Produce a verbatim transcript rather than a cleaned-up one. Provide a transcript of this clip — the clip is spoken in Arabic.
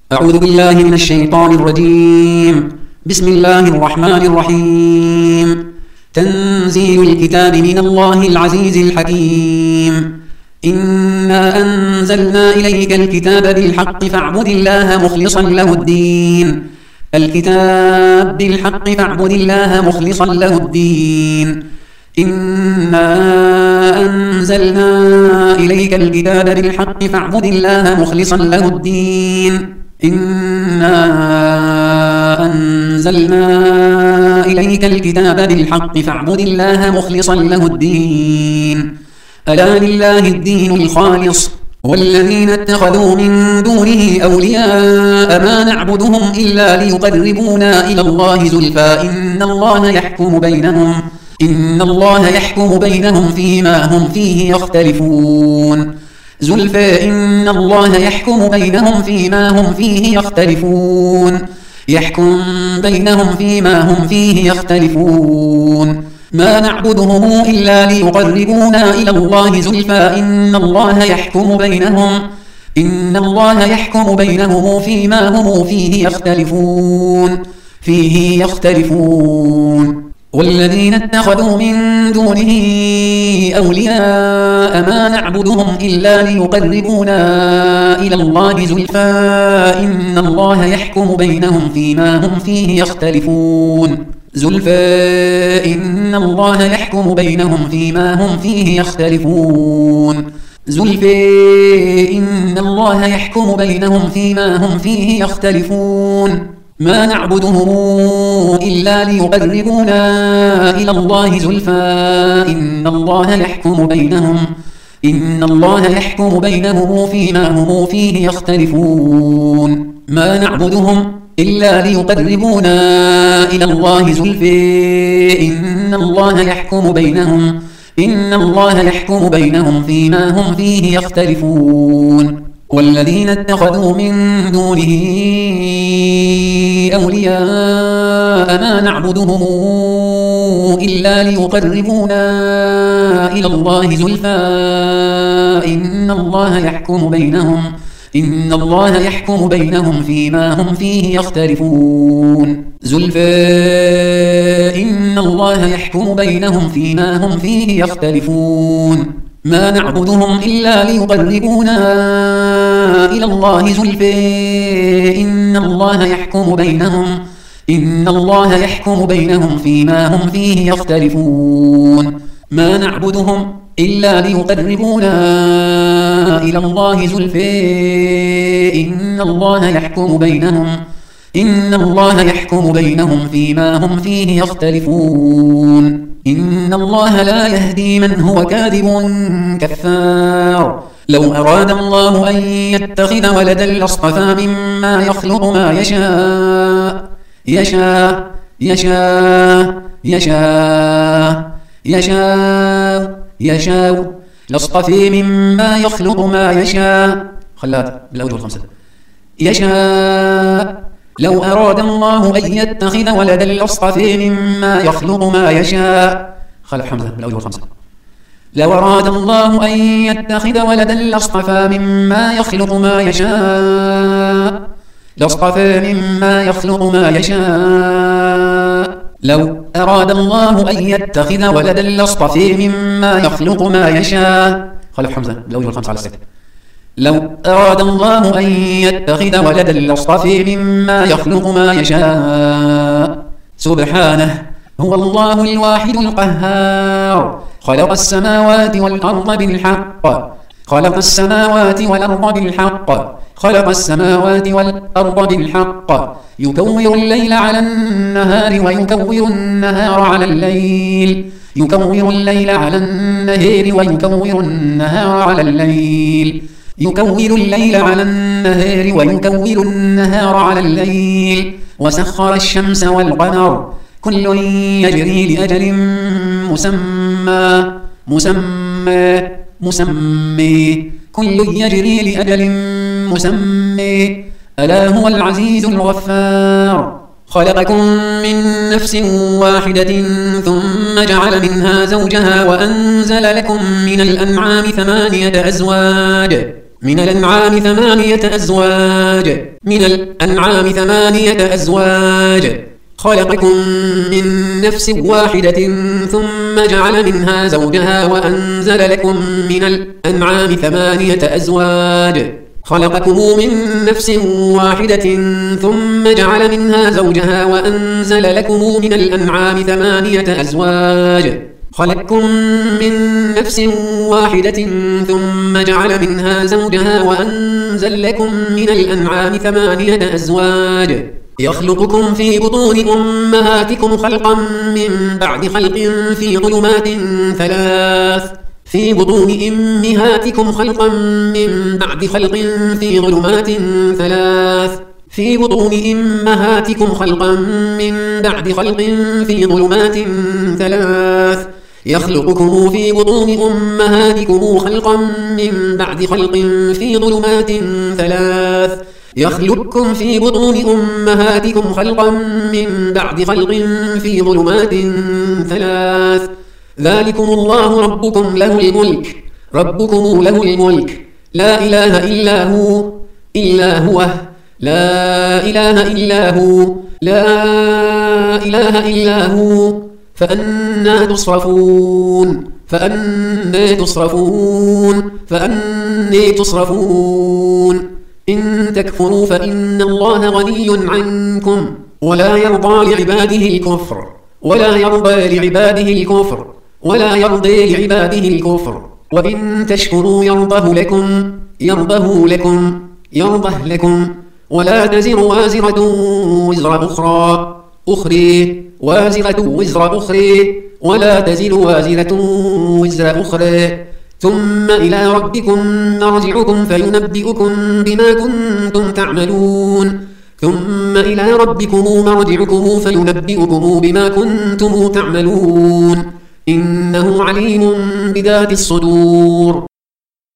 أعوذ بالله من الشيطان الرجيم. بسم الله الرحمن الرحيم. تنزيل الكتاب من الله العزيز الحكيم. إنا أنزلنا إليك الكتاب بالحق فاعبد الله مخلصا له الدين. الكتاب بالحق فاعبد الله مخلصا له الدين. إنا أنزلنا إليك الكتاب بالحق فاعبد الله مخلصا له الدين. إنا أنزلنا إليك الكتاب بالحق فاعبد الله مخلصا له الدين. ألا لله الدين الخالص والذين اتخذوا من دونه أولياء ما نعبدهم إلا ليقربونا إلى الله زلفى إن الله يحكم بينهم إن الله يحكم بينهم فيما هم فيه يختلفون. زلفى إن الله يحكم بينهم فيما هم فيه يختلفون. يحكم بينهم فيما هم فيه يختلفون. ما نعبدهم إلا ليقربونا إلى الله زلفى إن الله يحكم بينهم إن الله يحكم بينهم فيما هم فيه يختلفون فيه يختلفون. والذين اتخذوا من دونه أولياء ما نعبدهم إلا ليقربونا إلى الله زلفى إن الله يحكم بينهم فيما هم فيه يختلفون. زلفى إن الله يحكم بينهم فيما هم فيه يختلفون. زلفى إن الله يحكم بينهم فيما هم فيه يختلفون. ما نعبدهم إلا ليقربونا إلى الله زلفى إن الله يحكم بينهم إن الله يحكم بينهم فيما هم فيه يختلفون. ما نعبدهم إلا ليقربونا إلى الله زلفى إن الله يحكم بينهم إن الله يحكم بينهم فيما هم فيه يختلفون. والذين اتخذوا من دونه أولياء ما نعبدهم إلا ليقربونا إلى الله زلفى إن الله يحكم بينهم إن الله يحكم بينهم فيما هم فيه يختلفون. زلفى إن الله يحكم بينهم فيما هم فيه يختلفون. ما نعبدهم إلا ليقربونا إلى الله زلفى إن الله يحكم بينهم إن الله يحكم بينهم فيما هم فيه يختلفون. ما نعبدهم إلا ليقربونا إلى الله زلفى إن الله يحكم بينهم إن الله يحكم بينهم فيما هم فيه يختلفون. إن الله لا يهدي من هو كاذب كفار. لو أراد الله أن يتخذ ولدا لاصطفى مما يخلق ما يشاء يشاء يشاء يشاء يشاء يشاء لاصطفى مما يخلق ما يشاء خلات بالأول والخمسة يشاء. لو أراد الله أن يتخذ ولدا لاصطفى مما يخلق ما يشاء خلق حمزة بالأول والخمسة. لو أراد الله أن يتخذ ولدا لاصطفى مما يخلق ما يشاء لاصطفى مما يخلق ما يشاء. لو أراد الله أن يتخذ ولدا لاصطفى مما يخلق ما يشاء خلق حمزة بالأول والخمسة على الستة. لو أراد الله أن يتخذ ولدا لاصطفى مما يخلق ما يشاء. سبحانه هو الله الواحد القهار. خلق السماوات والأرض بالحق خلق السماوات والأرض بالحق خلق السماوات والأرض بالحق. يكور الليل على النهار ويكور النهار على الليل يكور الليل على النهار ويكور النهار على الليل يكور الليل على النهار ويكور النهار على الليل. وسخر الشمس والقمر كل يجري لأجل مسمى مسمى مسمى كل يجري لأجل مسمى. ألا هو العزيز الغفار. خلقكم من نفس واحدة ثم جعل منها زوجها وأنزل لكم من الأنعام ثمانية أزواج من الأنعام ثمانية أزواج من الأنعام ثمانية أزواج خلقكم من نفس واحدة ثم جعل منها زوجها وأنزل لكم من الأنعام ثمانية أزواج خلقكم من نفس واحدة ثم جعل منها زوجها وأنزل لكم من الأنعام ثمانية أزواج خلقكم من نفس واحدة ثم جعل منها زوجها وأنزل لكم من الأنعام ثمانية أزواج يخلقكم في بطون أمهاتكم خلقا من بعد خلق في ظلمات ثلاث في بطون أمهاتكم خلقا من بعد خلق في ظلمات ثلاث في بطون أمهاتكم خلقا من بعد خلق في ظلمات ثلاث يخلقكم في بطون أمهاتكم خلقا من بعد خلق في ظلمات ثلاث يخلقكم في بطون أمهاتكم خلقا من بعد خلق في ظلمات ثلاث ذلكم الله ربكم له الملك ربكم له الملك لا إله إلا هو إلا هو لا إله إلا هو لا إله إلا هو فأنى تصرفون فأنى تصرفون فأنى تصرفون إن تكفروا فإن الله غني عنكم ولا يرضى لعباده الكفر ولا يرضى لعباده الكفر ولا يرضى لعباده الكفر وإن تشكروا يرضه لكم يرضه لكم يرضه لكم ولا تزر وازرة وزر أخرى أخرى وازرة وزر أخرى ولا تزر وازرة وزر أخرى ثم إلى ربكم مرجعكم فينبئكم بما كنتم تعملون ثم إلى ربكم مرجعكم فينبئكم بما كنتم تعملون إنه عليم بذات الصدور